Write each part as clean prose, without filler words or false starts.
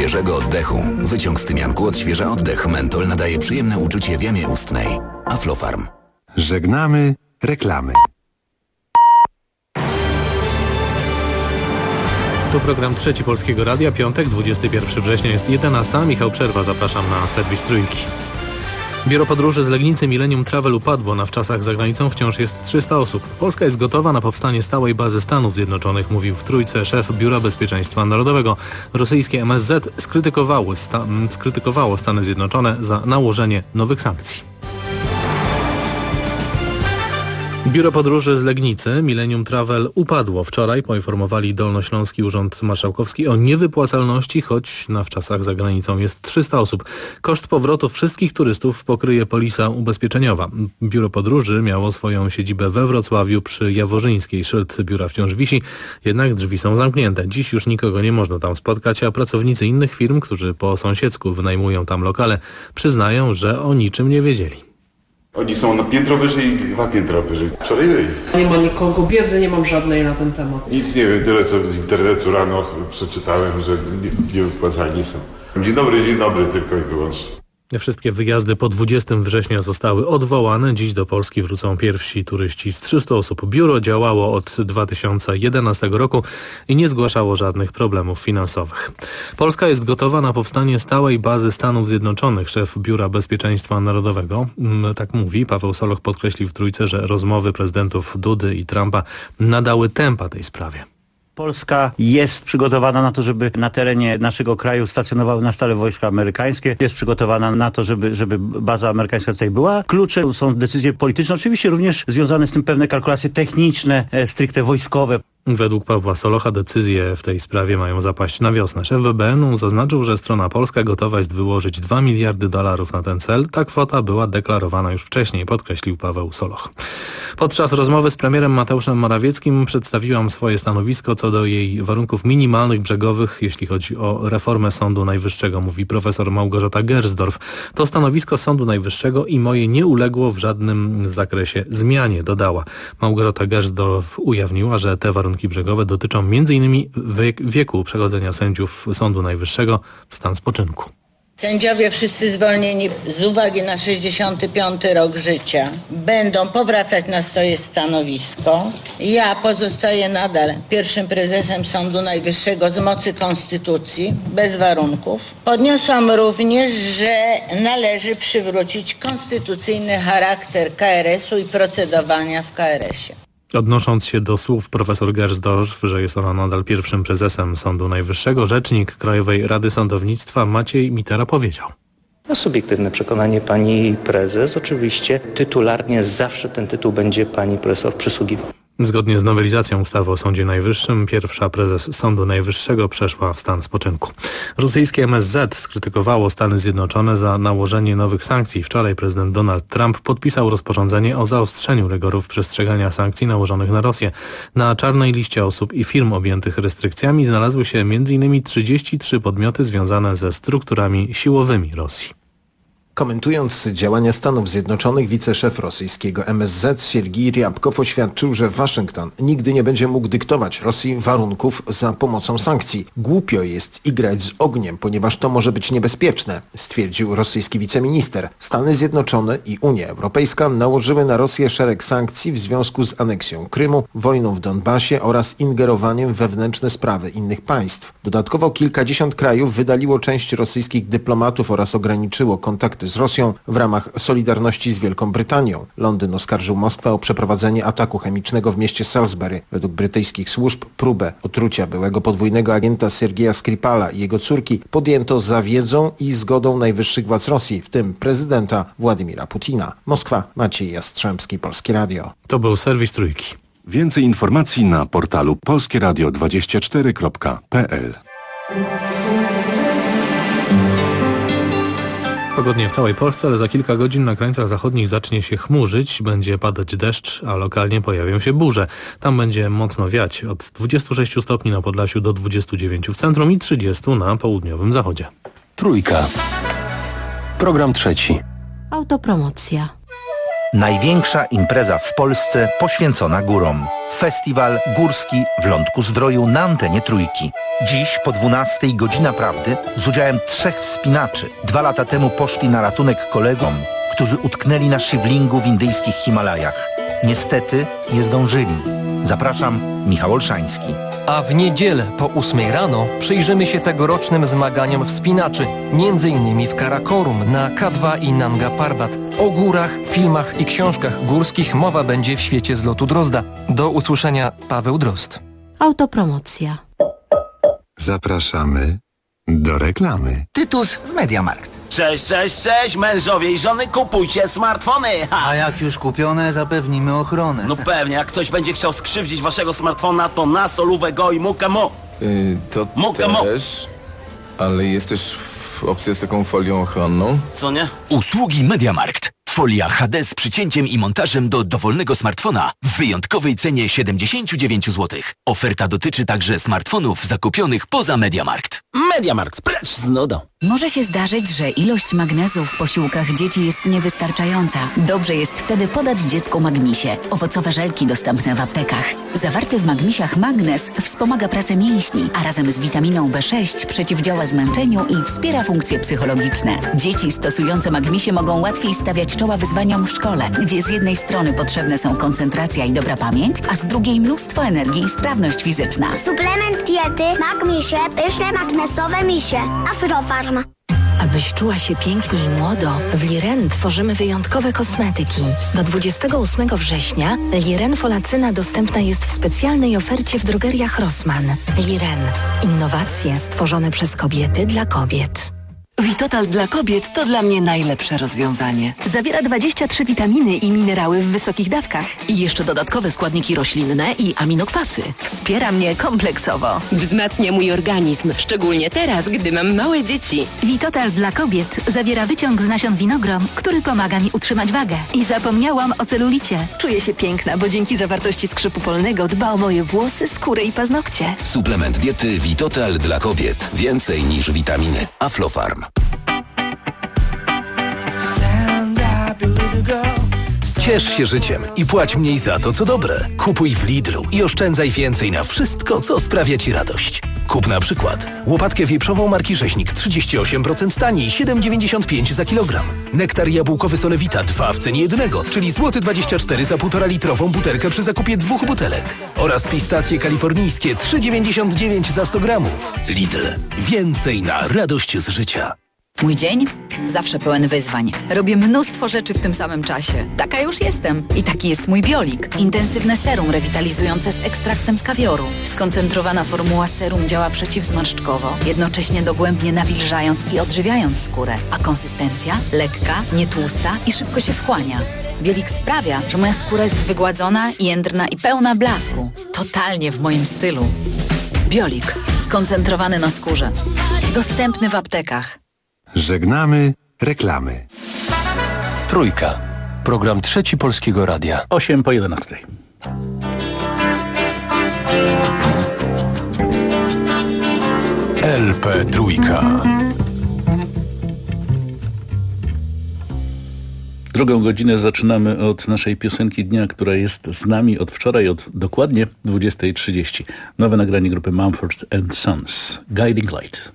świeżego oddechu. Wyciąg z tymianku odświeża oddech. Mentol nadaje przyjemne uczucie w jamie ustnej. Aflofarm. Żegnamy reklamy. To program Trzeci Polskiego Radia, piątek, 21 września, jest 11. Michał Przerwa, zapraszam na serwis Trójki. Biuro podróży z Legnicy Millennium Travel upadło. Na wczasach za granicą wciąż jest 300 osób. Polska jest gotowa na powstanie stałej bazy Stanów Zjednoczonych, mówił w Trójce szef Biura Bezpieczeństwa Narodowego. Rosyjskie MSZ skrytykowało Stany Zjednoczone za nałożenie nowych sankcji. Biuro podróży z Legnicy Millennium Travel upadło. Wczoraj poinformowali Dolnośląski Urząd Marszałkowski o niewypłacalności, choć na wczasach za granicą jest 300 osób. Koszt powrotu wszystkich turystów pokryje polisa ubezpieczeniowa. Biuro podróży miało swoją siedzibę we Wrocławiu przy Jaworzyńskiej. Szyld biura wciąż wisi, jednak drzwi są zamknięte. Dziś już nikogo nie można tam spotkać, a pracownicy innych firm, którzy po sąsiedzku wynajmują tam lokale, przyznają, że o niczym nie wiedzieli. Oni są na piętro wyżej, 2 piętra wyżej. Wczoraj byli. Nie ma nikogo, wiedzy nie mam żadnej na ten temat. Nic nie wiem, tyle co z internetu rano przeczytałem, że niewypłacalni są. Dzień dobry, tylko i wyłącznie. Wszystkie wyjazdy po 20 września zostały odwołane. Dziś do Polski wrócą pierwsi turyści z 300 osób. Biuro działało od 2011 roku i nie zgłaszało żadnych problemów finansowych. Polska jest gotowa na powstanie stałej bazy Stanów Zjednoczonych. Szef Biura Bezpieczeństwa Narodowego, tak mówi, Paweł Soloch podkreślił w Trójce, że rozmowy prezydentów Dudy i Trumpa nadały tempa tej sprawie. Polska jest przygotowana na to, żeby na terenie naszego kraju stacjonowały na stale wojska amerykańskie. Jest przygotowana na to, żeby baza amerykańska tutaj była. Klucze są decyzje polityczne, oczywiście również związane z tym pewne kalkulacje techniczne, stricte wojskowe. Według Pawła Solocha decyzje w tej sprawie mają zapaść na wiosnę. Szef WBN-u zaznaczył, że strona polska gotowa jest wyłożyć $2 miliardy na ten cel. Ta kwota była deklarowana już wcześniej, podkreślił Paweł Soloch. Podczas rozmowy z premierem Mateuszem Morawieckim przedstawiłam swoje stanowisko co do jej warunków minimalnych brzegowych, jeśli chodzi o reformę Sądu Najwyższego, mówi profesor Małgorzata Gersdorf. To stanowisko Sądu Najwyższego i moje nie uległo w żadnym zakresie zmianie, dodała. Małgorzata Gersdorf ujawniła, że te warunki brzegowe dotyczą m.in. wieku przechodzenia sędziów Sądu Najwyższego w stan spoczynku. Sędziowie wszyscy zwolnieni z uwagi na 65 rok życia będą powracać na swoje stanowisko. Ja pozostaję nadal pierwszym prezesem Sądu Najwyższego z mocy Konstytucji, bez warunków. Podniosłam również, że należy przywrócić konstytucyjny charakter KRS-u i procedowania w KRS-ie. Odnosząc się do słów profesor Gersdorf, że jest ona nadal pierwszym prezesem Sądu Najwyższego, rzecznik Krajowej Rady Sądownictwa Maciej Mitera powiedział. Na subiektywne przekonanie pani prezes, oczywiście tytularnie zawsze ten tytuł będzie pani profesor przysługiwał. Zgodnie z nowelizacją ustawy o Sądzie Najwyższym pierwsza prezes Sądu Najwyższego przeszła w stan spoczynku. Rosyjskie MSZ skrytykowało Stany Zjednoczone za nałożenie nowych sankcji. Wczoraj prezydent Donald Trump podpisał rozporządzenie o zaostrzeniu rygorów przestrzegania sankcji nałożonych na Rosję. Na czarnej liście osób i firm objętych restrykcjami znalazły się m.in. 33 podmioty związane ze strukturami siłowymi Rosji. Komentując działania Stanów Zjednoczonych, wiceszef rosyjskiego MSZ Siergiej Ryabkow oświadczył, że Waszyngton nigdy nie będzie mógł dyktować Rosji warunków za pomocą sankcji. Głupio jest igrać z ogniem, ponieważ to może być niebezpieczne, stwierdził rosyjski wiceminister. Stany Zjednoczone i Unia Europejska nałożyły na Rosję szereg sankcji w związku z aneksją Krymu, wojną w Donbasie oraz ingerowaniem w wewnętrzne sprawy innych państw. Dodatkowo kilkadziesiąt krajów wydaliło część rosyjskich dyplomatów oraz ograniczyło kontakty z Rosją w ramach solidarności z Wielką Brytanią. Londyn oskarżył Moskwę o przeprowadzenie ataku chemicznego w mieście Salisbury. Według brytyjskich służb próbę otrucia byłego podwójnego agenta Sergieja Skripala i jego córki podjęto za wiedzą i zgodą najwyższych władz Rosji, w tym prezydenta Władimira Putina. Moskwa, Maciej Jastrzębski, Polskie Radio. To był serwis Trójki. Więcej informacji na portalu polskieradio24.pl. Pogodnie w całej Polsce, ale za kilka godzin na krańcach zachodnich zacznie się chmurzyć, będzie padać deszcz, a lokalnie pojawią się burze. Tam będzie mocno wiać, od 26 stopni na Podlasiu do 29 w centrum i 30 na południowym zachodzie. Trójka. Program trzeci. Autopromocja. Największa impreza w Polsce poświęcona górom. Festiwal Górski w Lądku Zdroju na antenie Trójki. Dziś po 12:00 Godzina Prawdy z udziałem 3 wspinaczy. 2 lata temu poszli na ratunek kolegom, którzy utknęli na szywlingu w indyjskich Himalajach. Niestety nie zdążyli. Zapraszam, Michał Olszański. A w niedzielę po 8:00 rano przyjrzymy się tegorocznym zmaganiom wspinaczy, m.in. w Karakorum, na K2 i Nanga Parbat. O górach, filmach i książkach górskich mowa będzie w świecie z lotu Drozda. Do usłyszenia, Paweł Drozd. Autopromocja. Zapraszamy do reklamy. Tytus w Mediamarkt. Cześć, mężowie i żony, kupujcie smartfony! Ha. A jak już kupione, zapewnimy ochronę. No pewnie, jak ktoś będzie chciał skrzywdzić waszego smartfona, to na solówę go i mukę mo. To też, ale jest też opcja z taką folią ochronną. Co nie? Usługi Mediamarkt. Folia HD z przycięciem i montażem do dowolnego smartfona w wyjątkowej cenie 79 zł. Oferta dotyczy także smartfonów zakupionych poza Mediamarkt. Mediamarkt, precz z nudą. Może się zdarzyć, że ilość magnezu w posiłkach dzieci jest niewystarczająca. Dobrze jest wtedy podać dziecku Magmisie. Owocowe żelki dostępne w aptekach. Zawarty w Magmisiach magnez wspomaga pracę mięśni, a razem z witaminą B6 przeciwdziała zmęczeniu i wspiera funkcje psychologiczne. Dzieci stosujące Magmisie mogą łatwiej stawiać czoła wyzwaniom w szkole, gdzie z jednej strony potrzebne są koncentracja i dobra pamięć, a z drugiej mnóstwo energii i sprawność fizyczna. Suplement diety Magmisie, pyszne magnesowe misie. Afrofarm. Abyś czuła się pięknie i młodo, w Liren tworzymy wyjątkowe kosmetyki. Do 28 września Liren Folacyna dostępna jest w specjalnej ofercie w drogeriach Rossmann. Liren. Innowacje stworzone przez kobiety dla kobiet. Vitotal dla kobiet to dla mnie najlepsze rozwiązanie. Zawiera 23 witaminy i minerały w wysokich dawkach. I jeszcze dodatkowe składniki roślinne i aminokwasy. Wspiera mnie kompleksowo. Wzmacnia mój organizm, szczególnie teraz, gdy mam małe dzieci. Vitotal dla kobiet zawiera wyciąg z nasion winogron, który pomaga mi utrzymać wagę. I zapomniałam o celulicie. Czuję się piękna, bo dzięki zawartości skrzypu polnego dba o moje włosy, skórę i paznokcie. Suplement diety Vitotal dla kobiet. Więcej niż witaminy. Aflofarm. Ciesz się życiem i płać mniej za to, co dobre. Kupuj w Lidlu i oszczędzaj więcej na wszystko, co sprawia Ci radość. Kup na przykład łopatkę wieprzową marki Rzeźnik 38% taniej, 7,95 za kilogram. Nektar jabłkowy Solewita 2 w cenie jednego, czyli złoty 24 za 1,5 litrową butelkę przy zakupie 2 butelek. Oraz pistacje kalifornijskie 3,99 za 100 gramów. Lidl. Więcej na radość z życia. Mój dzień? Zawsze pełen wyzwań. Robię mnóstwo rzeczy w tym samym czasie. Taka już jestem. I taki jest mój Biolik. Intensywne serum rewitalizujące z ekstraktem z kawioru. Skoncentrowana formuła serum działa przeciwzmarszczkowo, jednocześnie dogłębnie nawilżając i odżywiając skórę. A konsystencja? Lekka, nietłusta i szybko się wchłania. Biolik sprawia, że moja skóra jest wygładzona, jędrna i pełna blasku. Totalnie w moim stylu. Biolik. Skoncentrowany na skórze. Dostępny w aptekach. Żegnamy reklamy. Trójka. Program Trzeci Polskiego Radia. 8:11. LP Trójka. Drugą godzinę zaczynamy od naszej piosenki dnia, która jest z nami od wczoraj, od dokładnie 20:30. Nowe nagranie grupy Mumford & Sons. Guiding Light.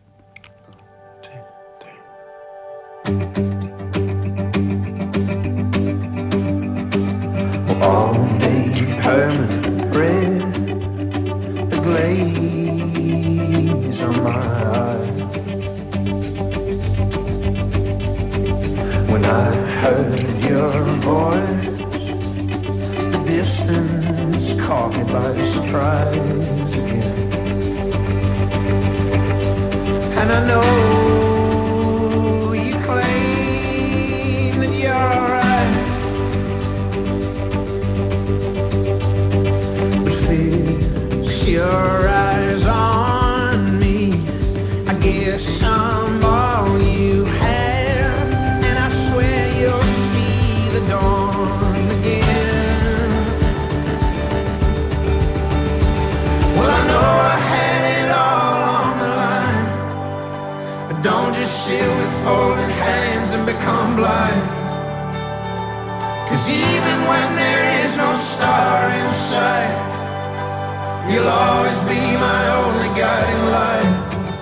All day permanent red, the glaze on my eye. When I heard your voice, the distance caught me by surprise again. And I know you claim that you're right, but fix your eyes on me. I guess I'm all you have, and I swear you'll see the dawn again. Well, I know I had it all on the line, but don't just sit with folded hands and become blind. 'Cause even when there is no star in sight, you'll always be my only guiding light.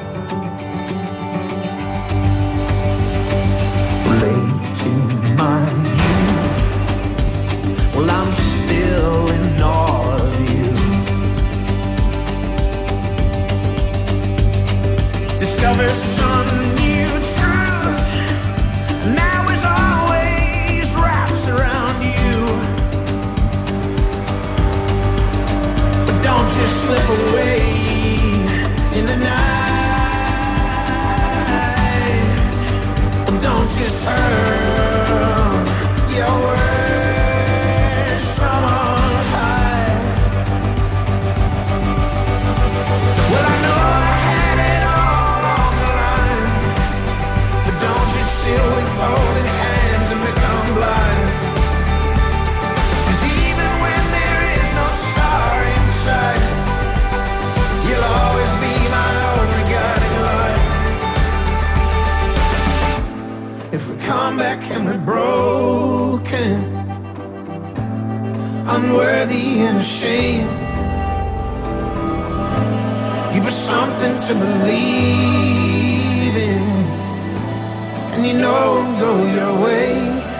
Late in my youth, well, I'm still in awe of you. Discover some new truth. Now is always wraps around you. But don't just slip away in the night. Don't just hurl your words from on high. Well, I know I had it all on the line, but don't just sit with folded hands and become blind. 'Cause even when there is no star in sight, you'll always be my only guiding light. If we come back and we're broken, unworthy and ashamed, give us something to believe in, and you know it'll go your way.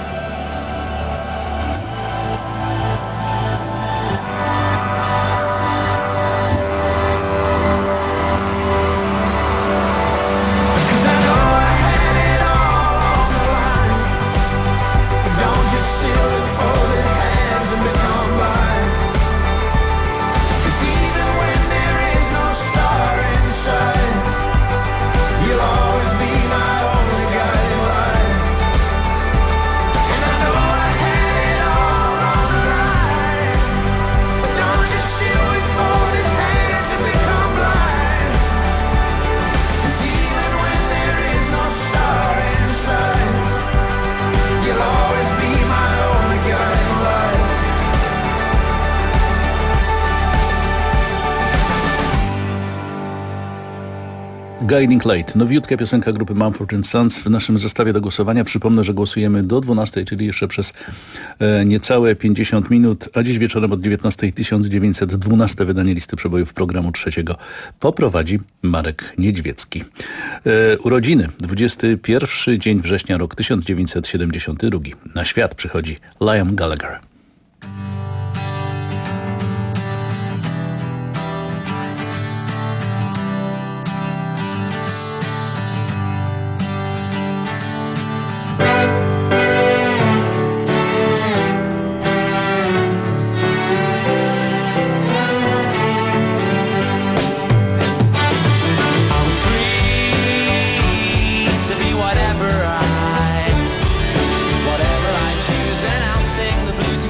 Guiding Light, nowiutka piosenka grupy Mumford & Sons w naszym zestawie do głosowania. Przypomnę, że głosujemy do 12, czyli jeszcze przez niecałe 50 minut, a dziś wieczorem od 19 1912 wydanie listy przebojów programu trzeciego poprowadzi Marek Niedźwiecki. Urodziny, 21 dzień września, rok 1972. Na świat przychodzi Liam Gallagher. Whatever I choose, and I'll sing the blues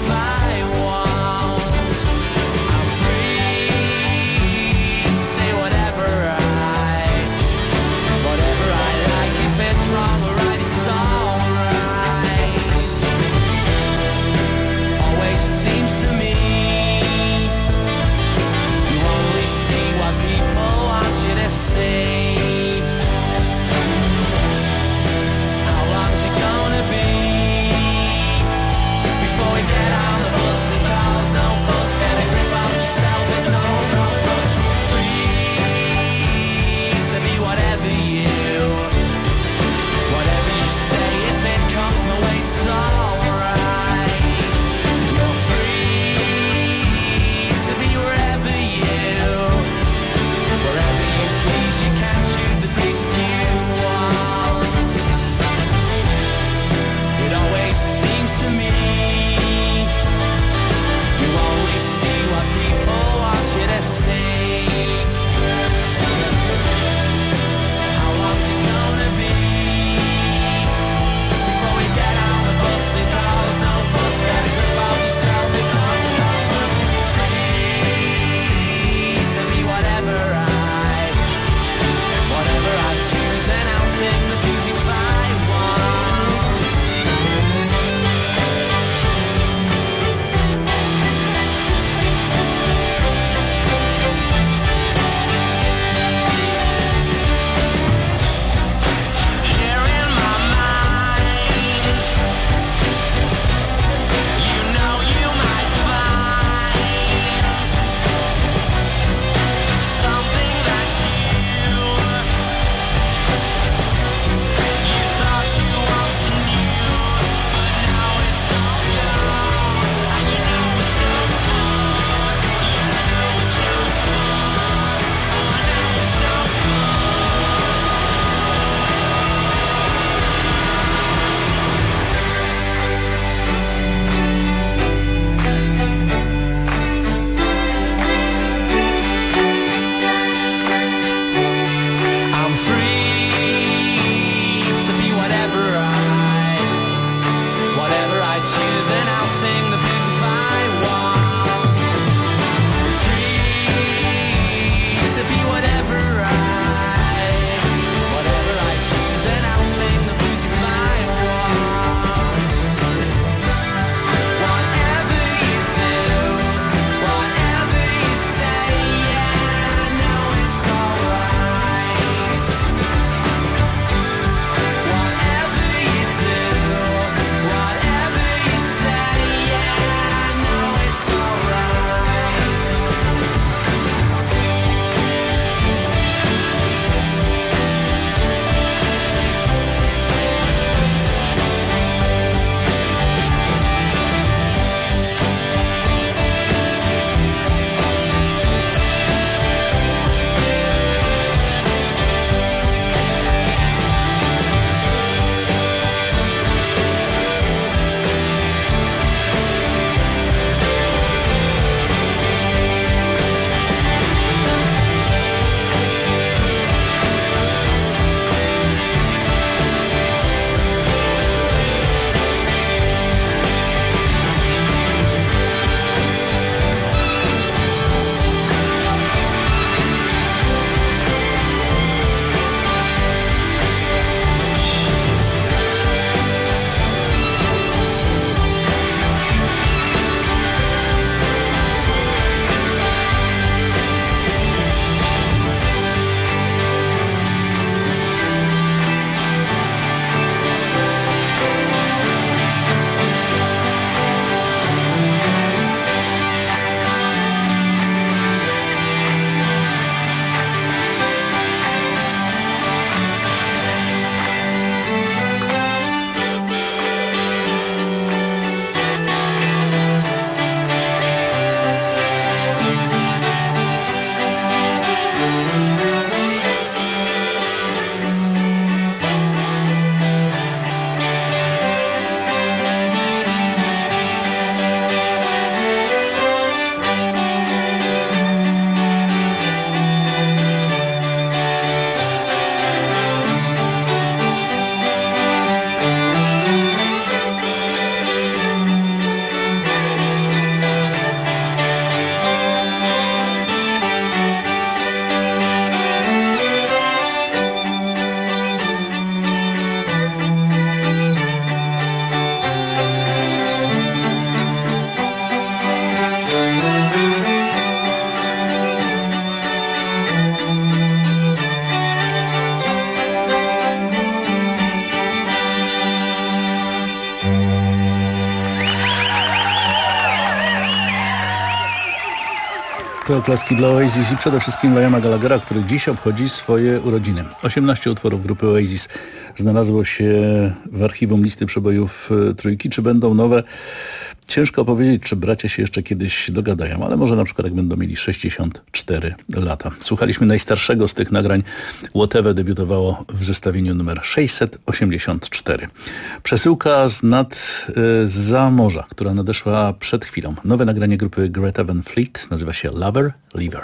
To oklaski dla Oasis i przede wszystkim Liama Gallaghera, który dziś obchodzi swoje urodziny. 18 utworów grupy Oasis znalazło się w archiwum listy przebojów trójki. Czy będą nowe? Ciężko powiedzieć, czy bracia się jeszcze kiedyś dogadają, ale może na przykład jak będą mieli 64 lata. Słuchaliśmy najstarszego z tych nagrań. Whatever debiutowało w zestawieniu numer 684. Przesyłka zza morza, która nadeszła przed chwilą. Nowe nagranie grupy Greta Van Fleet nazywa się Lover, Leaver.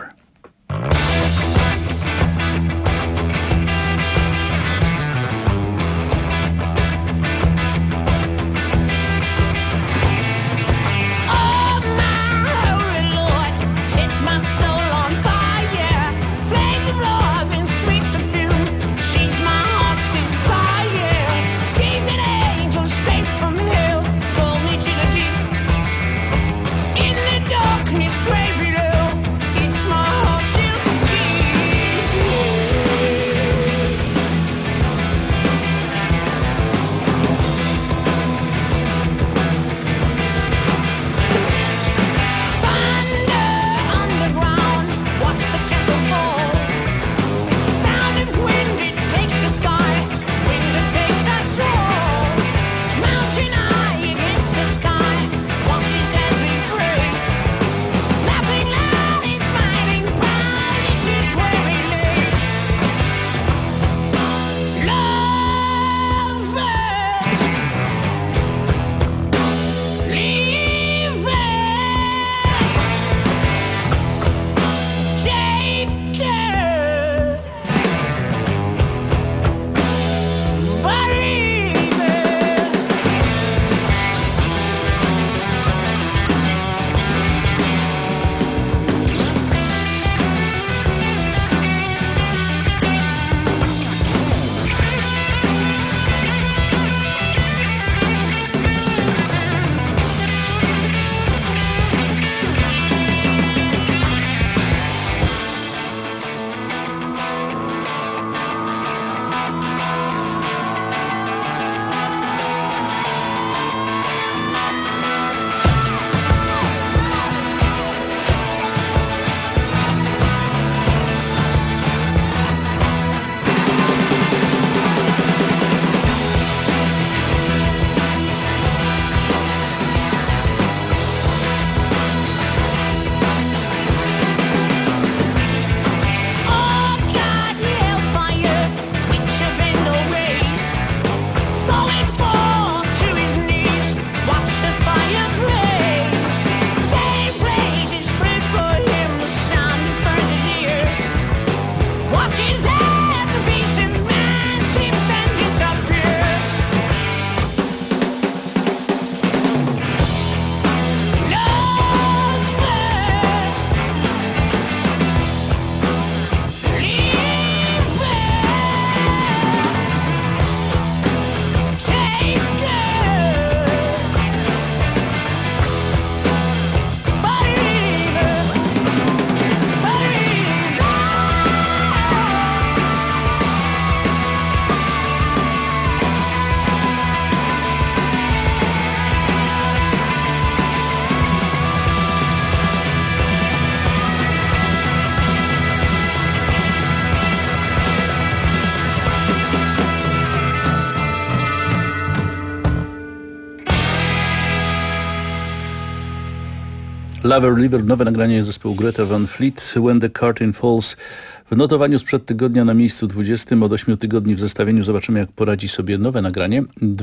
Lover, Leaver, nowe nagranie zespołu Greta Van Fleet, When the Curtain Falls. W notowaniu sprzed tygodnia na miejscu 20, od 8 tygodni w zestawieniu. Zobaczymy, jak poradzi sobie nowe nagranie.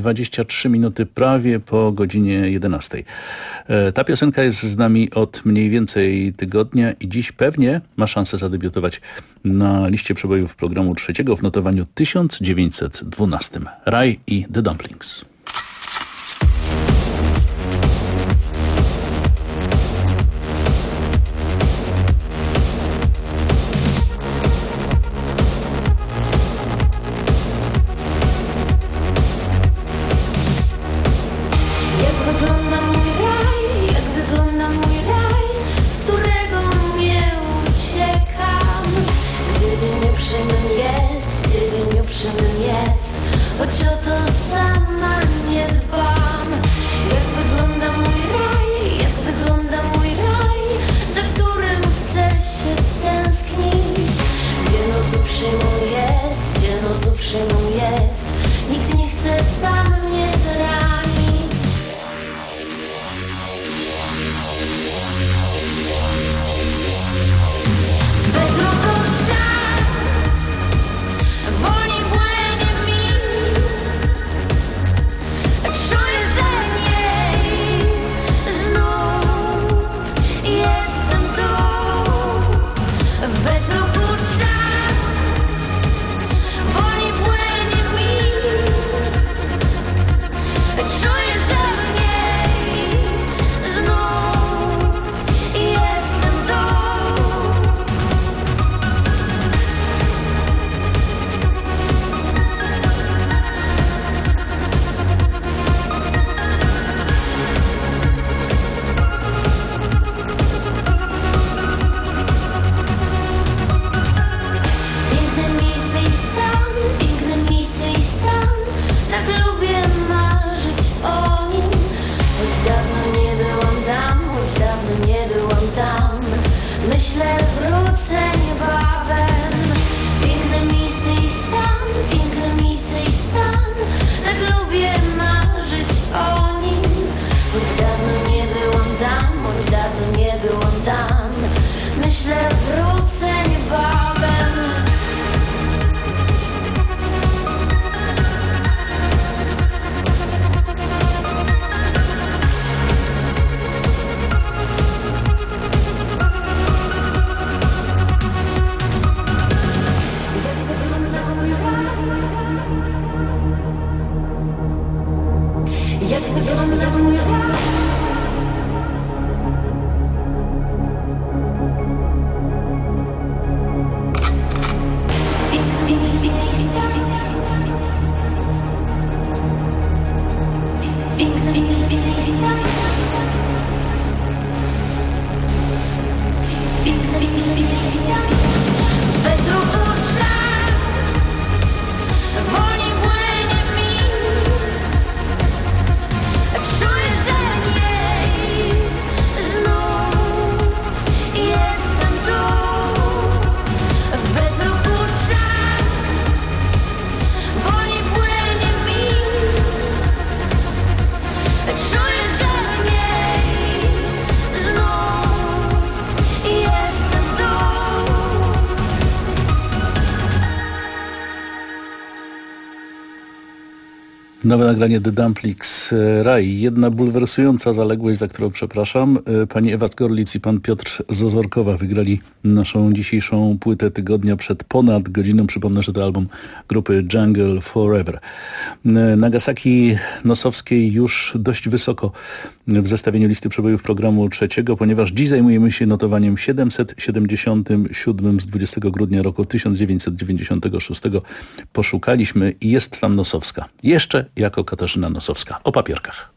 23 minuty prawie po godzinie 11. Ta piosenka jest z nami od mniej więcej tygodnia i dziś pewnie ma szansę zadebiutować na liście przebojów programu trzeciego w notowaniu 1912. Rai i The Dumplings. Choć o to sama nie dbam. Jak wygląda mój raj, za którym chcę maszyną jest. Nikt nie chce tam mnie zranić. Bez ruchu czas wolniej płynie mi. Czuję, że nie znów jestem tu. W bezruchu czas wolniej płynie mi. Czuję, że mniej znów jestem tu. Piękne miejsce i stan, tak lubię marzyć o nim. Choć dawno nie byłam tam, choć dawno nie byłam tam. Myślę, wrócę niebawem. Piękne miejsce i stan, tak lubię marzyć o nim. Choć dawno nie byłam tam, choć dawno nie byłam tam. Myślę, wrócę niebawem. Jak wygląda mój raj? Bez ruchu czas wolniej płynie mi. Czuję, że mniej znów jestem tu. W bezruchu czas wolniej płynie mi. Czuję, że mniej znów jestem tu. Nowe nagranie The Dumplings, Raj. Jedna bulwersująca zaległość, za którą przepraszam. Pani Ewa Gorlic i pan Piotr Zozorkowa wygrali naszą dzisiejszą płytę tygodnia przed ponad godziną. Przypomnę, że to album grupy Jungle Forever. Nagasaki Nosowskiej już dość wysoko w zestawieniu listy przebojów programu trzeciego, ponieważ dziś zajmujemy się notowaniem 777 z 20 grudnia roku 1996. Poszukaliśmy i jest tam Nosowska. Jeszcze jako Katarzyna Nosowska. O papierkach.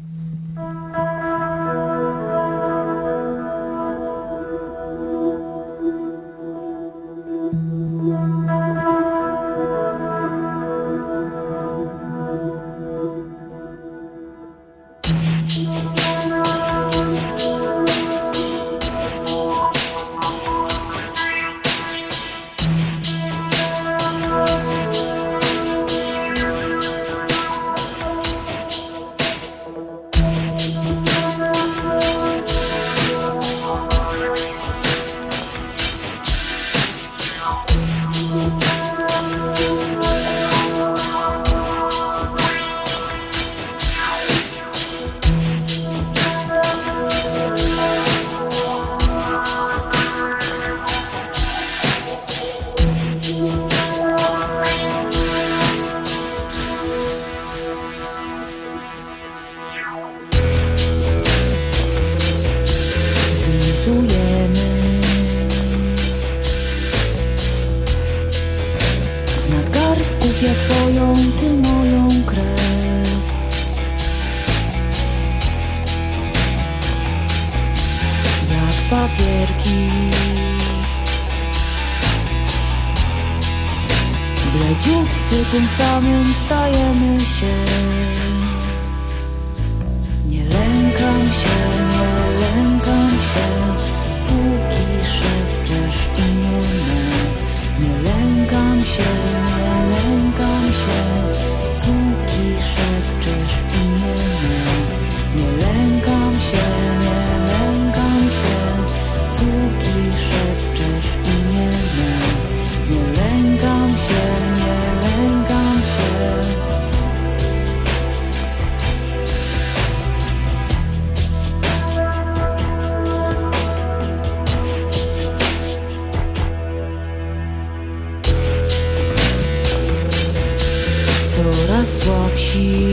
Ja twoją, ty moją krew. Jak papierki, bledziutcy, tym samym stajemy się. Nie lękam się, póki szepczesz imię me. Nie lękam się, się, póki szepczesz imię me. Nie lękam się, póki szepczesz imię me. Nie lękam się, coraz słabsi.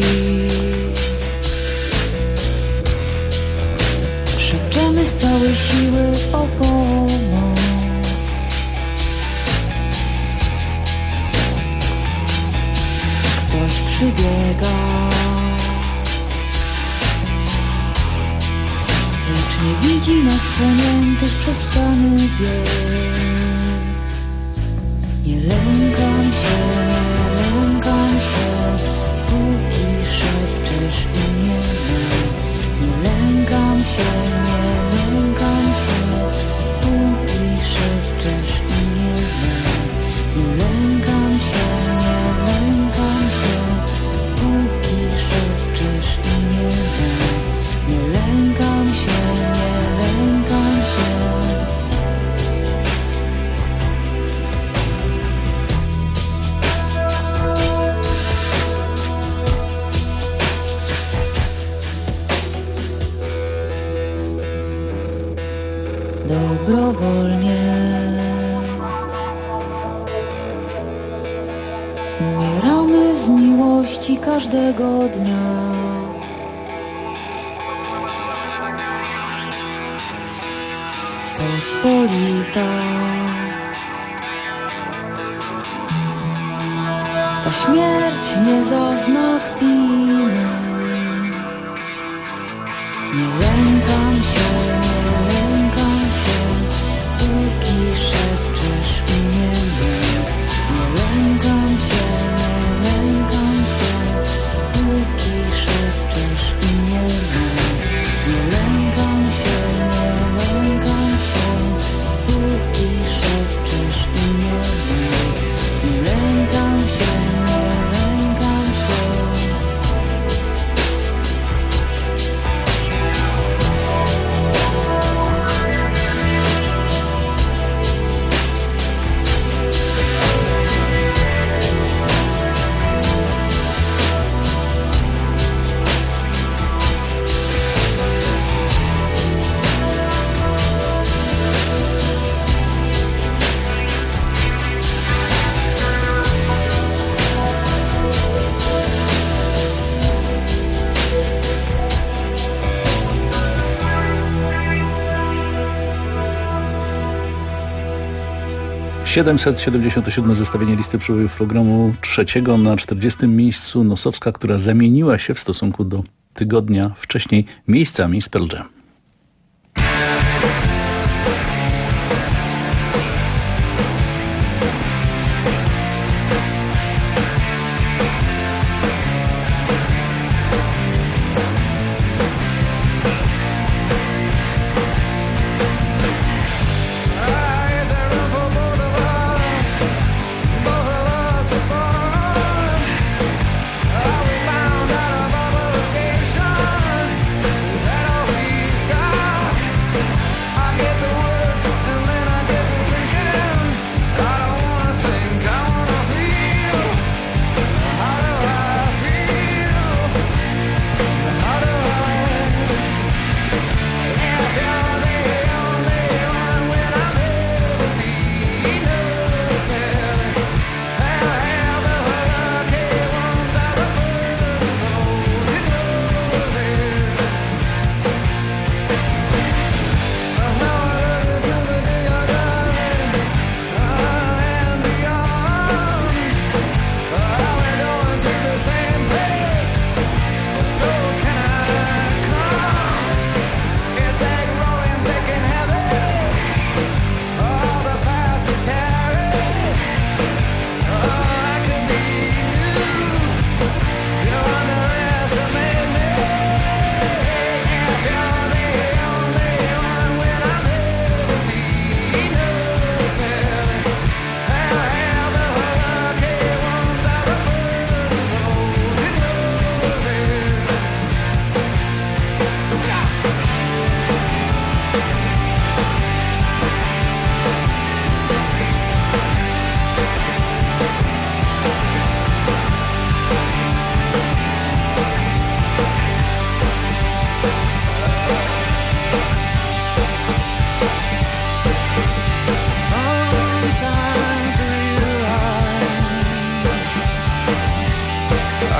Szepczemy z całej siły o pomoc. Ktoś przybiega, lecz nie widzi nas chłoniętych przez ściany biel. Nie lękam się, póki szepczesz imię me. Nie lękam się, póki szepczesz imię me. Nie lękam się, póki szepczesz imię me. Nie lękam się, dobrowolnie umieramy z miłości każdego dnia. Pospolita ta śmierć nie za znak winy. Nie lękam się, póki szepczesz imię me. Nie lękam się, póki szepczesz imię me. Nie lękam się, póki szepczesz imię me. Nie lękam się, ...777 zestawienie listy przebojów programu trzeciego. Na 40. miejscu Nosowska, która zamieniła się w stosunku do tygodnia wcześniej miejscami z Pearl Jam. Is that all we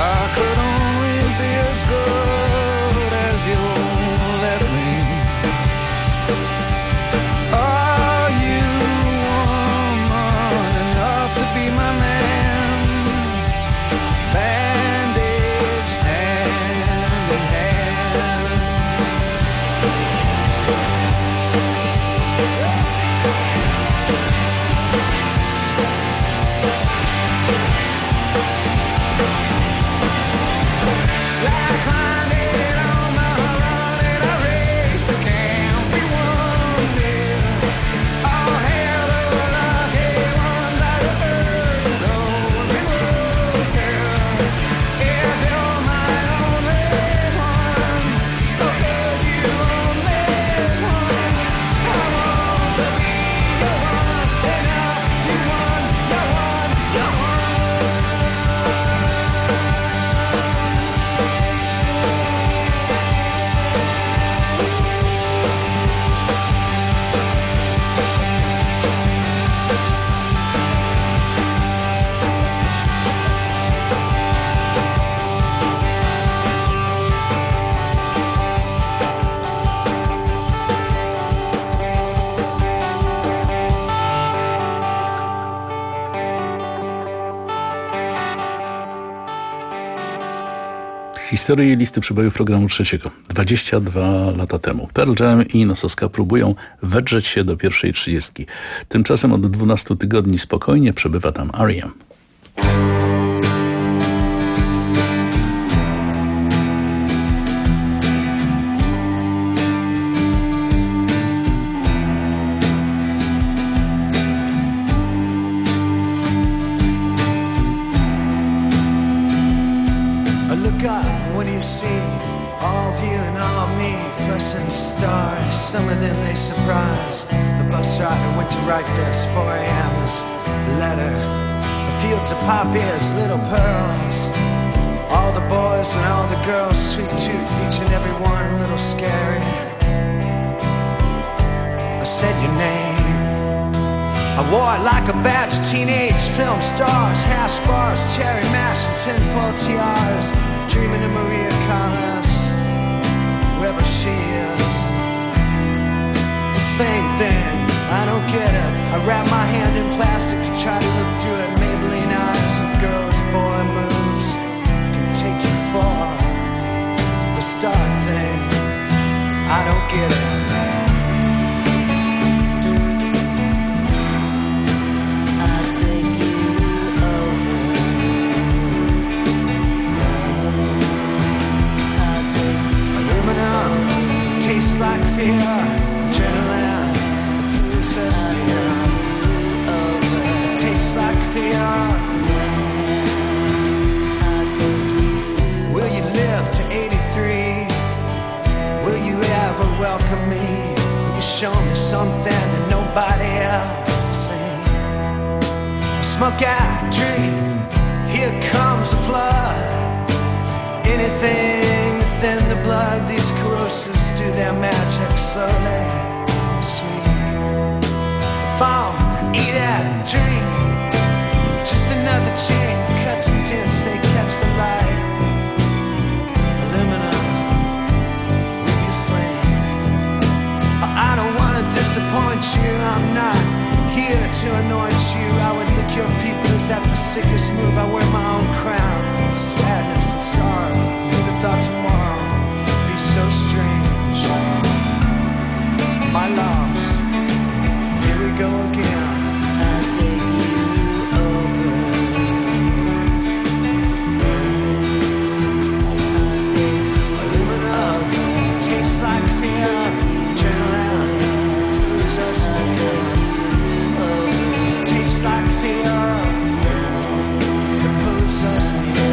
I could only be as good as you'll let me. Are you woman enough to be my man? Bandaged hand in hand. Like minded on my run in a race that can't be won, yeah. Oh, hell, the lucky ones are the birds, those who rule, girl. If you're my only one, so good you only one. I want to be your one, and now you won, you're one, you're one. Historii listy przebojów programu trzeciego. 22 lata temu. Pearl Jam i Nosowska próbują wedrzeć się do pierwszej 30. Tymczasem od 12 tygodni spokojnie przebywa tam R.E.M. Look up when you see all of you and all of me, fluorescent stars. Some of them they surprise. The bus rider went to write this 4 a.m. this letter. A field to pop ears, little pearls. All the boys and all the girls, sweet tooth, each and every one a little scary. I said your name. I wore it like a badge of teenage film stars, hash bars, cherry mash, and tinfoil tiaras. Dreaming of Maria Callas, wherever she is. This fame thing, I don't get it. I wrap my hand in plastic to try to look through it. Maybelline eyes and girls, boy moves can take you far. The star thing, I don't get it. Tastes like fear, adrenaline, possess fear. It tastes like fear. Will you live to 83? Will you ever welcome me? Will you show me something that nobody else has seen? Smoke out, dream, here comes a flood. Anything within the blood, these corrosives do their magic slowly and sweet. Fall, eat it, drink. Just another chain, cuts and dents, they catch the light. Aluminum, weak as slain. I don't want to disappoint you, I'm not here to anoint you. I would lick your feet, but is that the sickest move? I wear my own crown, sadness and sorrow. Never thought tomorrow would be so strange. My loss, here we go again. I take you over. Aluminum, tastes like fear. Adrenaline, possess fear. Tastes like fear. Possess fear.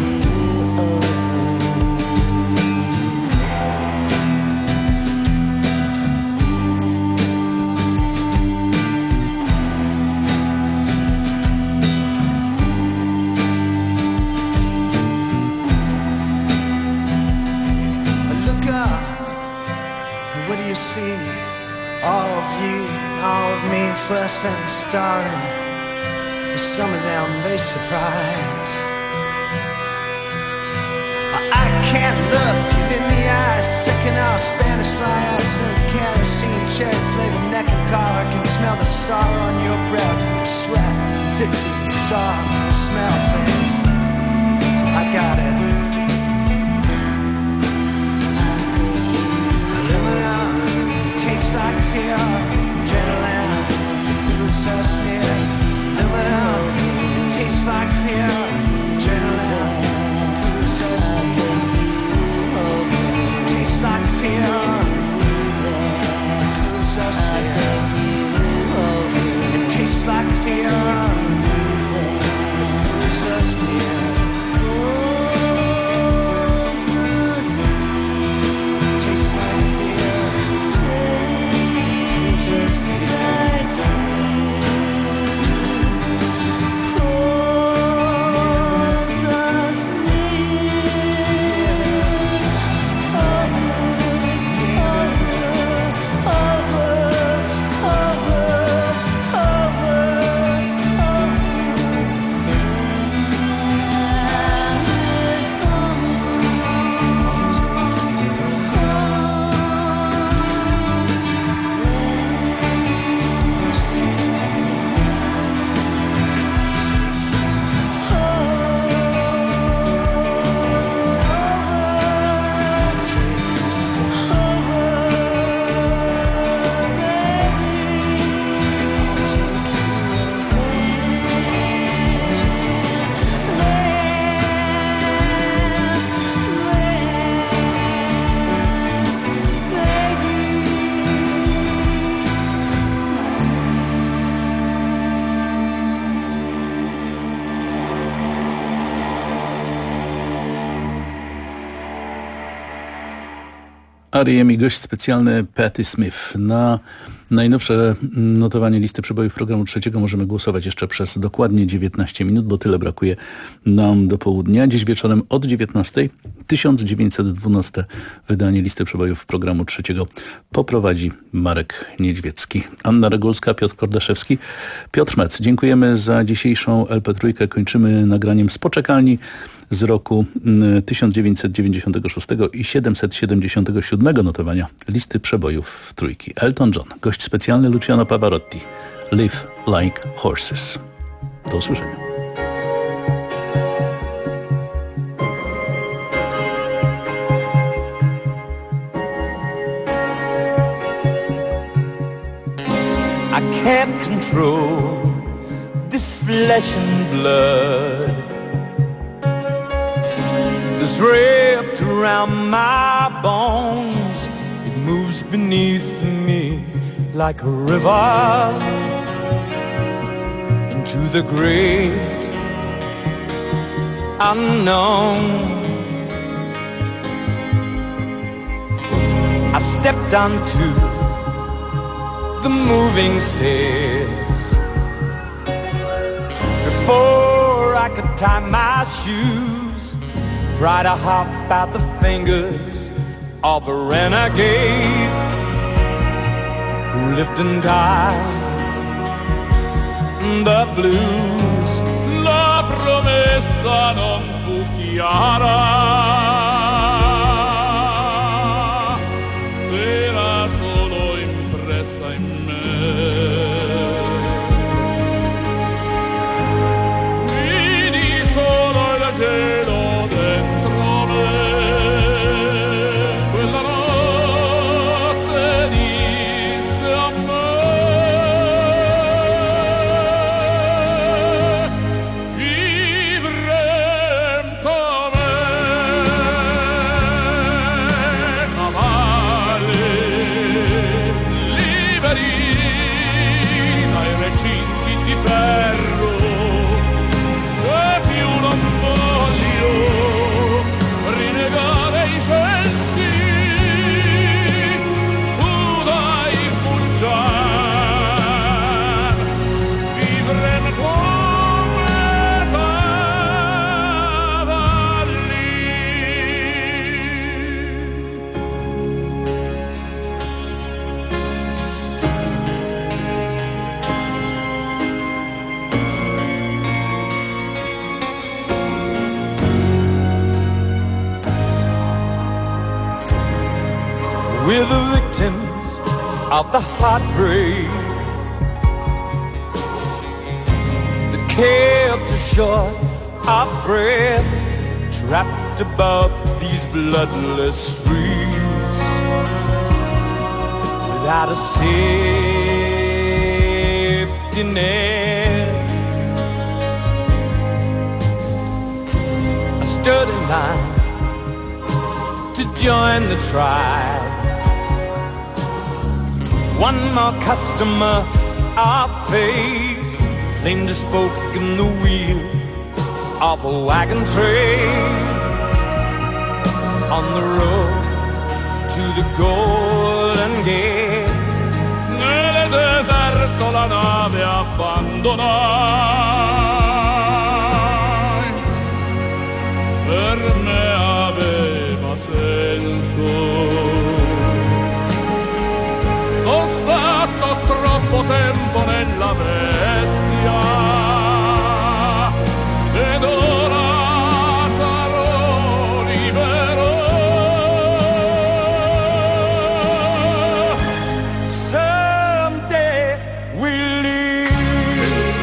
See all of you, all of me, first and starting. Some of them they surprise. Spanish fly outs and kerosene, cherry flavored neck and collar. I can smell the sorrow on your breath, sweat, victory, sorrow, smell thing. I got it. Aluminum tastes like fear, adrenaline, proves us near. Aluminum tastes like fear, adrenaline, proves us near. Tastes like fear, proves us near. It tastes like fear, proves us near. R.E.M. i gość specjalny Patti Smith. Na najnowsze notowanie listy przebojów programu trzeciego możemy głosować jeszcze przez dokładnie 19 minut, bo tyle brakuje nam do południa. Dziś wieczorem od 19:00 1912 wydanie listy przebojów programu trzeciego poprowadzi Marek Niedźwiecki. Anna Regulska, Piotr Kordaszewski, Piotr Mec. Dziękujemy za dzisiejszą LP3. Kończymy nagraniem z poczekalni z roku 1996 i 777 notowania listy przebojów trójki. Elton John, gość specjalny Luciano Pavarotti. Live Like Horses. Do usłyszenia. I can't control this flesh and blood that's wrapped around my bones. It moves beneath me like a river into the great unknown. I stepped onto the moving stairs before I could tie my shoes. Try to hop out the fingers of a renegade who lived and died in the blues. La promessa non fu chiara, c'era solo impressa in me. Vidi solo il cielo dentro me, quella notte disse a me: vivrem come We're the victims of the heartbreak that kept us short of breath, trapped above these bloodless streets without a safety net. I stood in line to join the tribe. One more customer of fate claimed to spoke in the wheel of a wagon train on the road to the Golden Gate. Nel deserto la nave abbandonai, per me aveva senso. Sono stato troppo tempo nella bestia ed ora sarò libero. Someday we'll live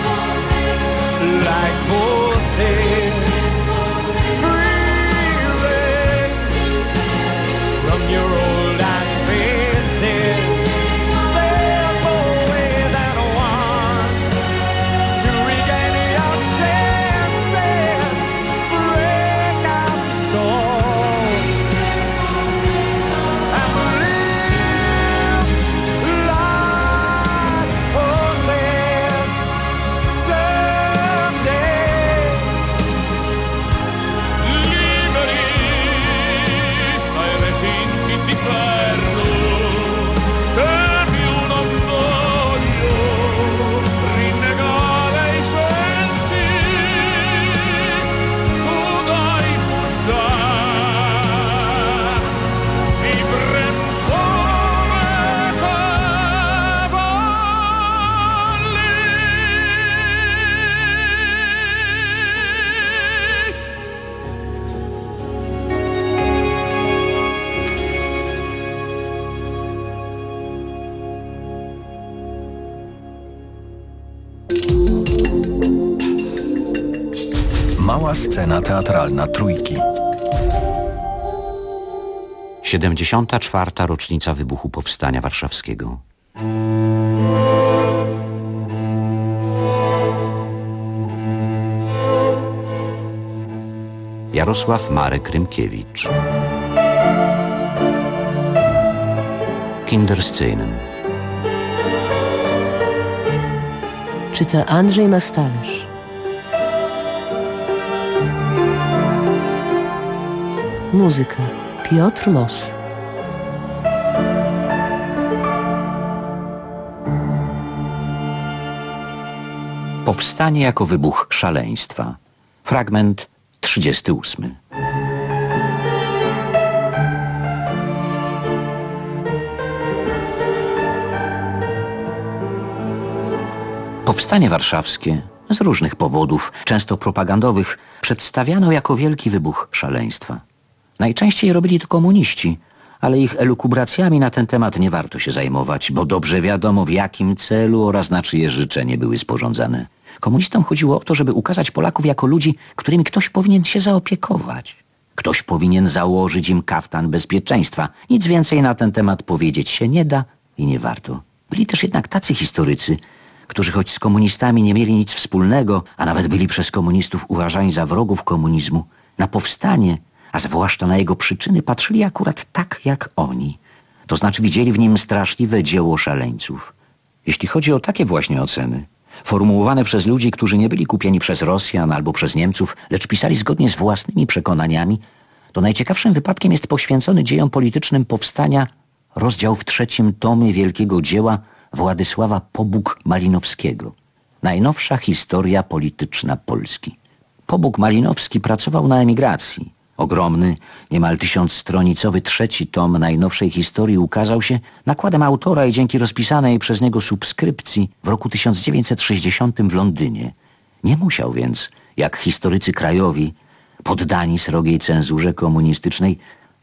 like Moses, free reign from your old iron fences. There's no way than one to regain your senses, break out the stars and live like horses. Someday, liberi dai recinti di ferro, che più non voglio rinnegare i sensi su dai fuggiar mi prem come cavalli. Mała scena teatralna Trójki. 74. rocznica wybuchu Powstania Warszawskiego. Jarosław Marek Rymkiewicz. Kinderszenen. Czyta Andrzej Mastalerz. Muzyka Piotr Moss. Powstanie jako wybuch szaleństwa. Fragment 38. Powstanie warszawskie z różnych powodów, często propagandowych, przedstawiano jako wielki wybuch szaleństwa. Najczęściej robili to komuniści, ale ich elukubracjami na ten temat nie warto się zajmować, bo dobrze wiadomo, w jakim celu oraz na czyje życzenie były sporządzane. Komunistom chodziło o to, żeby ukazać Polaków jako ludzi, którymi ktoś powinien się zaopiekować. Ktoś powinien założyć im kaftan bezpieczeństwa. Nic więcej na ten temat powiedzieć się nie da i nie warto. Byli też jednak tacy historycy, którzy choć z komunistami nie mieli nic wspólnego, a nawet byli przez komunistów uważani za wrogów komunizmu, na powstanie, a zwłaszcza na jego przyczyny, patrzyli akurat tak jak oni. To znaczy widzieli w nim straszliwe dzieło szaleńców. Jeśli chodzi o takie właśnie oceny, formułowane przez ludzi, którzy nie byli kupieni przez Rosjan albo przez Niemców, lecz pisali zgodnie z własnymi przekonaniami, to najciekawszym wypadkiem jest poświęcony dziejom politycznym powstania rozdział w 3. tomie wielkiego dzieła Władysława Pobuk-Malinowskiego. Najnowsza historia polityczna Polski. Pobuk-Malinowski pracował na emigracji. Ogromny, niemal 1000-stronicowy 3. tom najnowszej historii ukazał się nakładem autora i dzięki rozpisanej przez niego subskrypcji w roku 1960 w Londynie. Nie musiał więc, jak historycy krajowi, poddani srogiej cenzurze komunistycznej,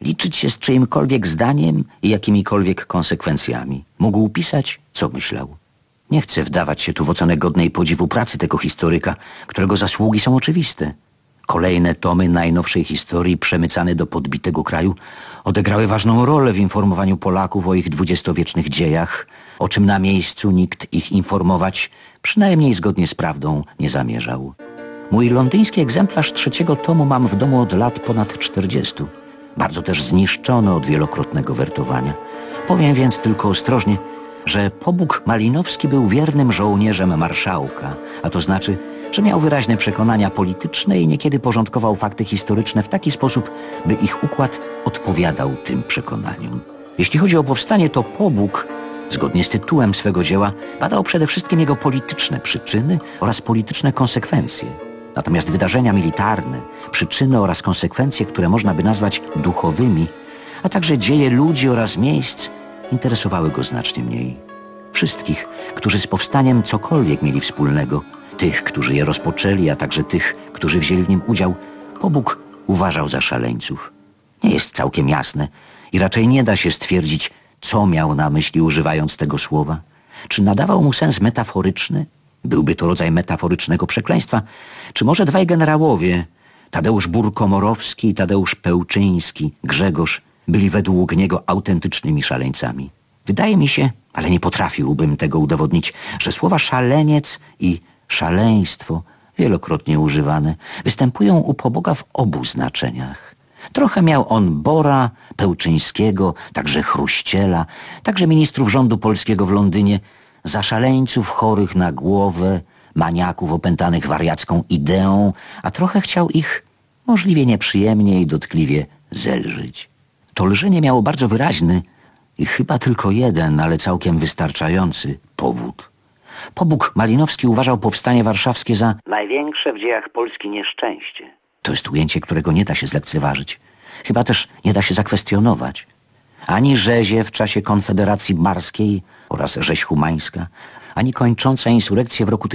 liczyć się z czyimkolwiek zdaniem i jakimikolwiek konsekwencjami. Mógł pisać, co myślał. Nie chcę wdawać się tu w ocenę godnej podziwu pracy tego historyka, którego zasługi są oczywiste. Kolejne tomy najnowszej historii, przemycane do podbitego kraju, odegrały ważną rolę w informowaniu Polaków o ich dwudziestowiecznych dziejach, o czym na miejscu nikt ich informować, przynajmniej zgodnie z prawdą, nie zamierzał. Mój londyński egzemplarz 3. tomu mam w domu od lat ponad 40. Bardzo też zniszczony od wielokrotnego wertowania. Powiem więc tylko ostrożnie, że Pobóg Malinowski był wiernym żołnierzem marszałka, a to znaczy, że miał wyraźne przekonania polityczne i niekiedy porządkował fakty historyczne w taki sposób, by ich układ odpowiadał tym przekonaniom. Jeśli chodzi o powstanie, to Pobóg, zgodnie z tytułem swego dzieła, badał przede wszystkim jego polityczne przyczyny oraz polityczne konsekwencje. Natomiast wydarzenia militarne, przyczyny oraz konsekwencje, które można by nazwać duchowymi, a także dzieje ludzi oraz miejsc, interesowały go znacznie mniej. Wszystkich, którzy z powstaniem cokolwiek mieli wspólnego, tych, którzy je rozpoczęli, a także tych, którzy wzięli w nim udział, Pobóg uważał za szaleńców. Nie jest całkiem jasne i raczej nie da się stwierdzić, co miał na myśli, używając tego słowa. Czy nadawał mu sens metaforyczny? Byłby to rodzaj metaforycznego przekleństwa. Czy może dwaj generałowie, Tadeusz Bur-Komorowski i Tadeusz Pełczyński, Grzegorz, byli według niego autentycznymi szaleńcami? Wydaje mi się, ale nie potrafiłbym tego udowodnić, że słowa szaleniec i szaleństwo, wielokrotnie używane, występują u Poboga w obu znaczeniach. Trochę miał on Bora, Pełczyńskiego, także Chruściela, także ministrów rządu polskiego w Londynie, za szaleńców chorych na głowę, maniaków opętanych wariacką ideą, a trochę chciał ich możliwie nieprzyjemnie i dotkliwie zelżyć. To lżenie miało bardzo wyraźny i chyba tylko jeden, ale całkiem wystarczający powód. Pobóg Malinowski uważał powstanie warszawskie za największe w dziejach Polski nieszczęście. To jest ujęcie, którego nie da się zlekceważyć. Chyba też nie da się zakwestionować. Ani rzezie w czasie Konfederacji Barskiej oraz rzeź humańska, ani kończąca insurekcję w roku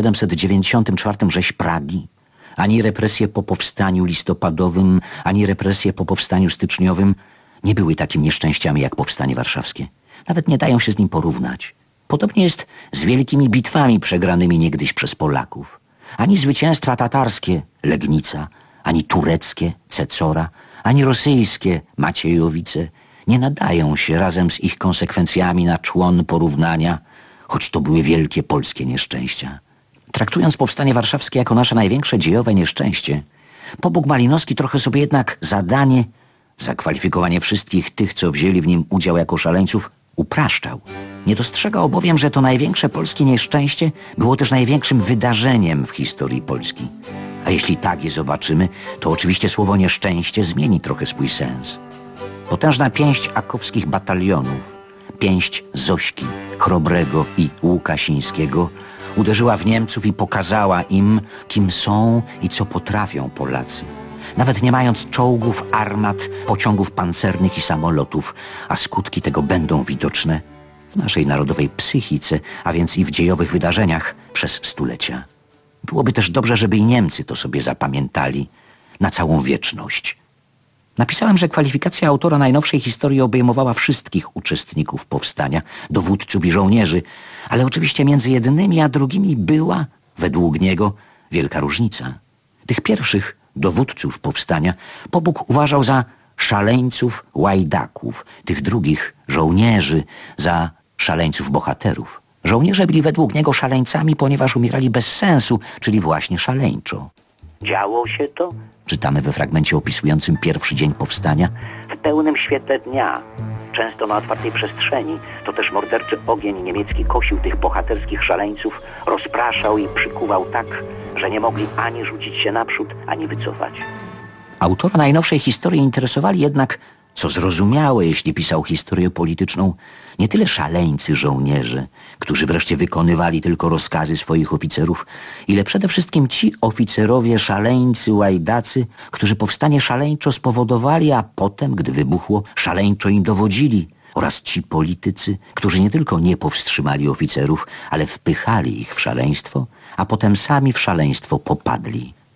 1794 rzeź Pragi, ani represje po powstaniu listopadowym, ani represje po powstaniu styczniowym nie były takimi nieszczęściami jak powstanie warszawskie. Nawet nie dają się z nim porównać. Podobnie jest z wielkimi bitwami przegranymi niegdyś przez Polaków. Ani zwycięstwa tatarskie, Legnica, ani tureckie, Cecora, ani rosyjskie, Maciejowice, nie nadają się razem z ich konsekwencjami na człon porównania, choć to były wielkie polskie nieszczęścia. Traktując powstanie warszawskie jako nasze największe dziejowe nieszczęście, Pobóg Malinowski trochę sobie jednak zadanie, zakwalifikowanie wszystkich tych, co wzięli w nim udział jako szaleńców, upraszczał. Nie dostrzegał bowiem, że to największe polskie nieszczęście było też największym wydarzeniem w historii Polski. A jeśli tak je zobaczymy, to oczywiście słowo nieszczęście zmieni trochę swój sens. Potężna pięść akowskich batalionów, pięść Zośki, Chrobrego i Łukasińskiego uderzyła w Niemców i pokazała im, kim są i co potrafią Polacy. Nawet nie mając czołgów, armat, pociągów pancernych i samolotów, a skutki tego będą widoczne w naszej narodowej psychice, a więc i w dziejowych wydarzeniach przez stulecia. Byłoby też dobrze, żeby i Niemcy to sobie zapamiętali na całą wieczność. Napisałem, że kwalifikacja autora najnowszej historii obejmowała wszystkich uczestników powstania, dowódców i żołnierzy, ale oczywiście między jednymi a drugimi była, według niego, wielka różnica. Tych pierwszych dowódców powstania Pobóg uważał za szaleńców łajdaków, tych drugich żołnierzy za szaleńców bohaterów. Żołnierze byli według niego szaleńcami, ponieważ umierali bez sensu, czyli właśnie szaleńczo. Działo się to, czytamy we fragmencie opisującym pierwszy dzień powstania, w pełnym świetle dnia, często na otwartej przestrzeni. To też morderczy ogień niemiecki kosił tych bohaterskich szaleńców, rozpraszał i przykuwał tak, że nie mogli ani rzucić się naprzód, ani wycofać. Autora najnowszej historii interesowali jednak, co zrozumiałe, jeśli pisał historię polityczną, nie tyle szaleńcy żołnierze, którzy wreszcie wykonywali tylko rozkazy swoich oficerów, ile przede wszystkim ci oficerowie szaleńcy, łajdacy, którzy powstanie szaleńczo spowodowali, a potem, gdy wybuchło, szaleńczo im dowodzili, oraz ci politycy, którzy nie tylko nie powstrzymali oficerów, ale wpychali ich w szaleństwo, a potem sami w szaleństwo popadli.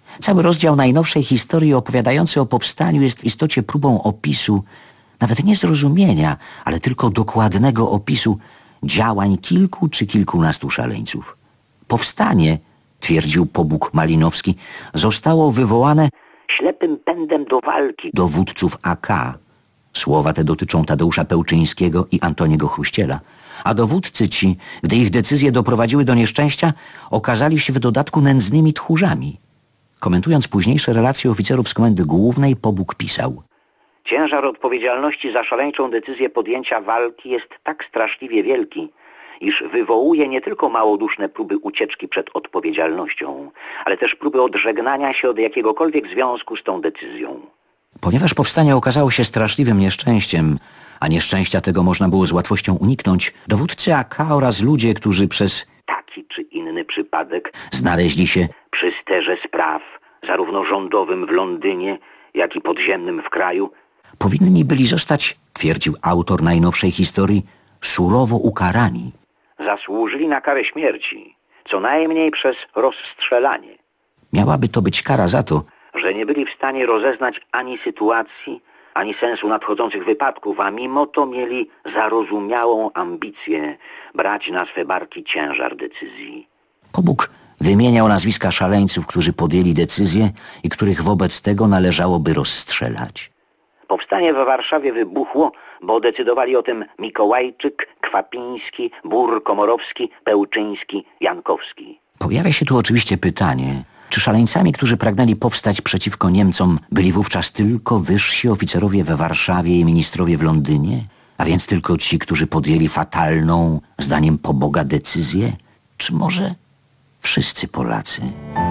Cały rozdział najnowszej historii opowiadający o powstaniu jest w istocie próbą opisu, nawet nie zrozumienia, ale tylko dokładnego opisu działań kilku czy kilkunastu szaleńców. Powstanie, twierdził Pobuk Malinowski, zostało wywołane ślepym pędem do walki dowódców AK. Słowa te dotyczą Tadeusza Pełczyńskiego i Antoniego Chruściela, a dowódcy ci, gdy ich decyzje doprowadziły do nieszczęścia, okazali się w dodatku nędznymi tchórzami. Komentując późniejsze relacje oficerów z Komendy Głównej, Pobuk pisał: ciężar odpowiedzialności za szaleńczą decyzję podjęcia walki jest tak straszliwie wielki, iż wywołuje nie tylko małoduszne próby ucieczki przed odpowiedzialnością, ale też próby odżegnania się od jakiegokolwiek związku z tą decyzją. Ponieważ powstanie okazało się straszliwym nieszczęściem, a nieszczęścia tego można było z łatwością uniknąć, dowódcy AK oraz ludzie, którzy przez taki czy inny przypadek znaleźli się przy sterze spraw, zarówno rządowym w Londynie, jak i podziemnym w kraju, powinni byli zostać, twierdził autor najnowszej historii, surowo ukarani. Zasłużyli na karę śmierci, co najmniej przez rozstrzelanie. Miałaby to być kara za to, że nie byli w stanie rozeznać ani sytuacji, ani sensu nadchodzących wypadków, a mimo to mieli zarozumiałą ambicję brać na swe barki ciężar decyzji. Pobuk wymieniał nazwiska szaleńców, którzy podjęli decyzję i których wobec tego należałoby rozstrzelać. Powstanie w Warszawie wybuchło, bo decydowali o tym Mikołajczyk, Kwapiński, Bur, Komorowski, Pełczyński, Jankowski. Pojawia się tu oczywiście pytanie, czy szaleńcami, którzy pragnęli powstać przeciwko Niemcom, byli wówczas tylko wyżsi oficerowie we Warszawie i ministrowie w Londynie? A więc tylko ci, którzy podjęli fatalną, zdaniem Poboga, decyzję? Czy może wszyscy Polacy?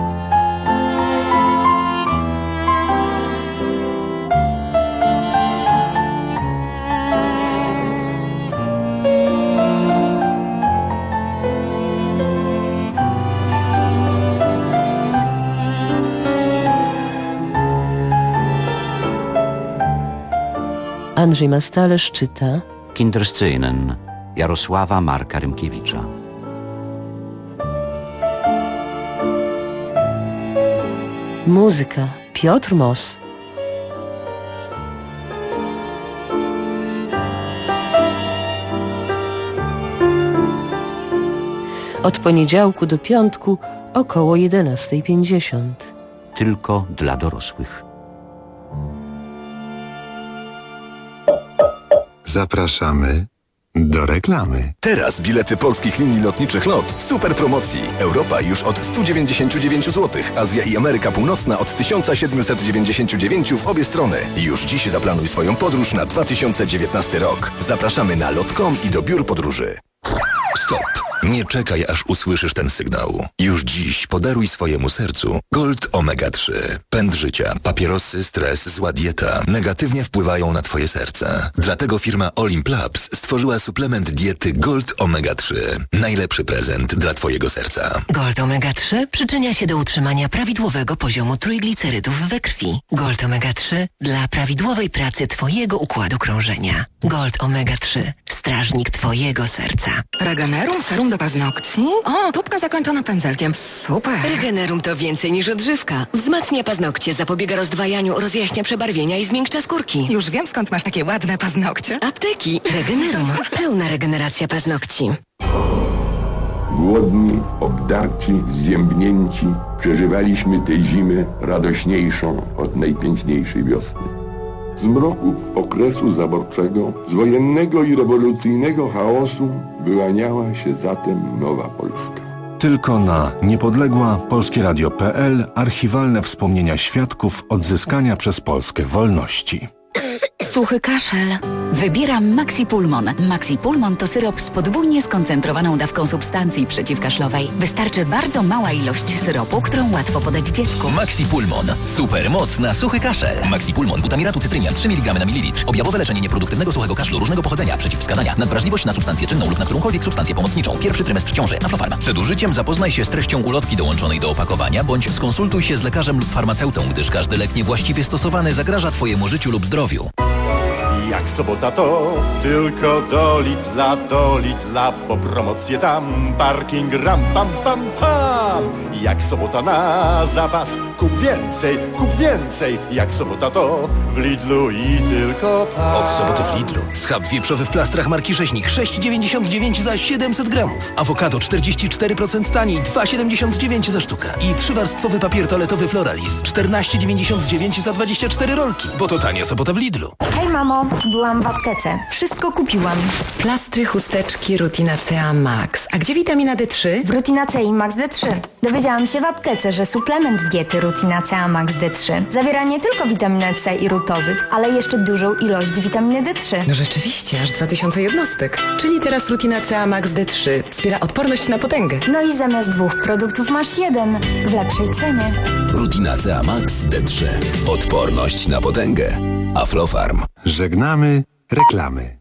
Andrzej Mastalerz czyta Kinderscenen Jarosława Marka Rymkiewicza. Muzyka Piotr Mos. Od poniedziałku do piątku około 11:50. Tylko dla dorosłych. Zapraszamy do reklamy. Teraz bilety polskich linii lotniczych LOT w super promocji. Europa już od 199 zł, Azja i Ameryka Północna od 1799 w obie strony. Już dziś zaplanuj swoją podróż na 2019 rok. Zapraszamy na lot.com i do biur podróży. Stop! Nie czekaj, aż usłyszysz ten sygnał. Już dziś podaruj swojemu sercu Gold Omega 3. Pęd życia, papierosy, stres, zła dieta negatywnie wpływają na twoje serce. Dlatego firma Olimp Labs stworzyła suplement diety Gold Omega 3. Najlepszy prezent dla twojego serca. Gold Omega 3 przyczynia się do utrzymania prawidłowego poziomu trójglicerydów we krwi. Gold Omega 3 dla prawidłowej pracy twojego układu krążenia. Gold Omega 3. Strażnik twojego serca. Regenerum serum do paznokci? O, tubka zakończona pędzelkiem. Super. Regenerum to więcej niż odżywka. Wzmacnia paznokcie, zapobiega rozdwajaniu, rozjaśnia przebarwienia i zmiękcza skórki. Już wiem, skąd masz takie ładne paznokcie. Apteki. Regenerum. Pełna regeneracja paznokci. Głodni, obdarci, zziębnięci, przeżywaliśmy tę zimę radośniejszą od najpiękniejszej wiosny. Z mroków okresu zaborczego, z wojennego i rewolucyjnego chaosu wyłaniała się zatem nowa Polska. Tylko na niepodległa-polskieradio.pl archiwalne wspomnienia świadków odzyskania przez Polskę wolności. Suchy kaszel. Wybieram Maxi Pulmon. Maxi Pulmon to syrop z podwójnie skoncentrowaną dawką substancji przeciwkaszlowej. Wystarczy bardzo mała ilość syropu, którą łatwo podać dziecku. Maxi Pulmon. Super moc na suchy kaszel. Maxi Pulmon. Butamiratu cytrynian 3 mg na mililitr. Objawowe leczenie nieproduktywnego suchego kaszlu różnego pochodzenia. Przeciwwskazania. Nadwrażliwość na substancję czynną lub na którąkolwiek substancję pomocniczą. Pierwszy trymestr ciąży. Aflofarm. Przed użyciem zapoznaj się z treścią ulotki dołączonej do opakowania, bądź skonsultuj się z lekarzem lub farmaceutą, gdyż każdy lek niewłaściwie stosowany zagraża twojemu życiu lub zdrowiu. Jak sobota to tylko do Lidla, bo promocje tam, parking ram pam pam pam. Jak sobota na zapas, kup więcej. Jak sobota to w Lidlu i tylko tam. Od soboty w Lidlu. Schab wieprzowy w plastrach marki Rzeźnik 6,99 za 700 gramów. Awokado 44% taniej, 2,79 za sztukę. I 3-warstwowy papier toaletowy Floralis 14,99 za 24 rolki. Bo to tania sobota w Lidlu. Hej mamo, byłam w aptece. Wszystko kupiłam. Plastry, chusteczki, Rutina CA Max. A gdzie witamina D3? W Rutina C i Max D3. Dowiedziałam się w aptece, że suplement diety Rutina CA Max D3 zawiera nie tylko witaminę C i rutozyt, ale jeszcze dużą ilość witaminy D3. No rzeczywiście, aż 2000 jednostek. Czyli teraz Rutina CA Max D3 wspiera odporność na potęgę. No i zamiast 2 produktów masz 1 w lepszej cenie. Rutina CA Max D3. Odporność na potęgę. Aflofarm. Żegnamy reklamy.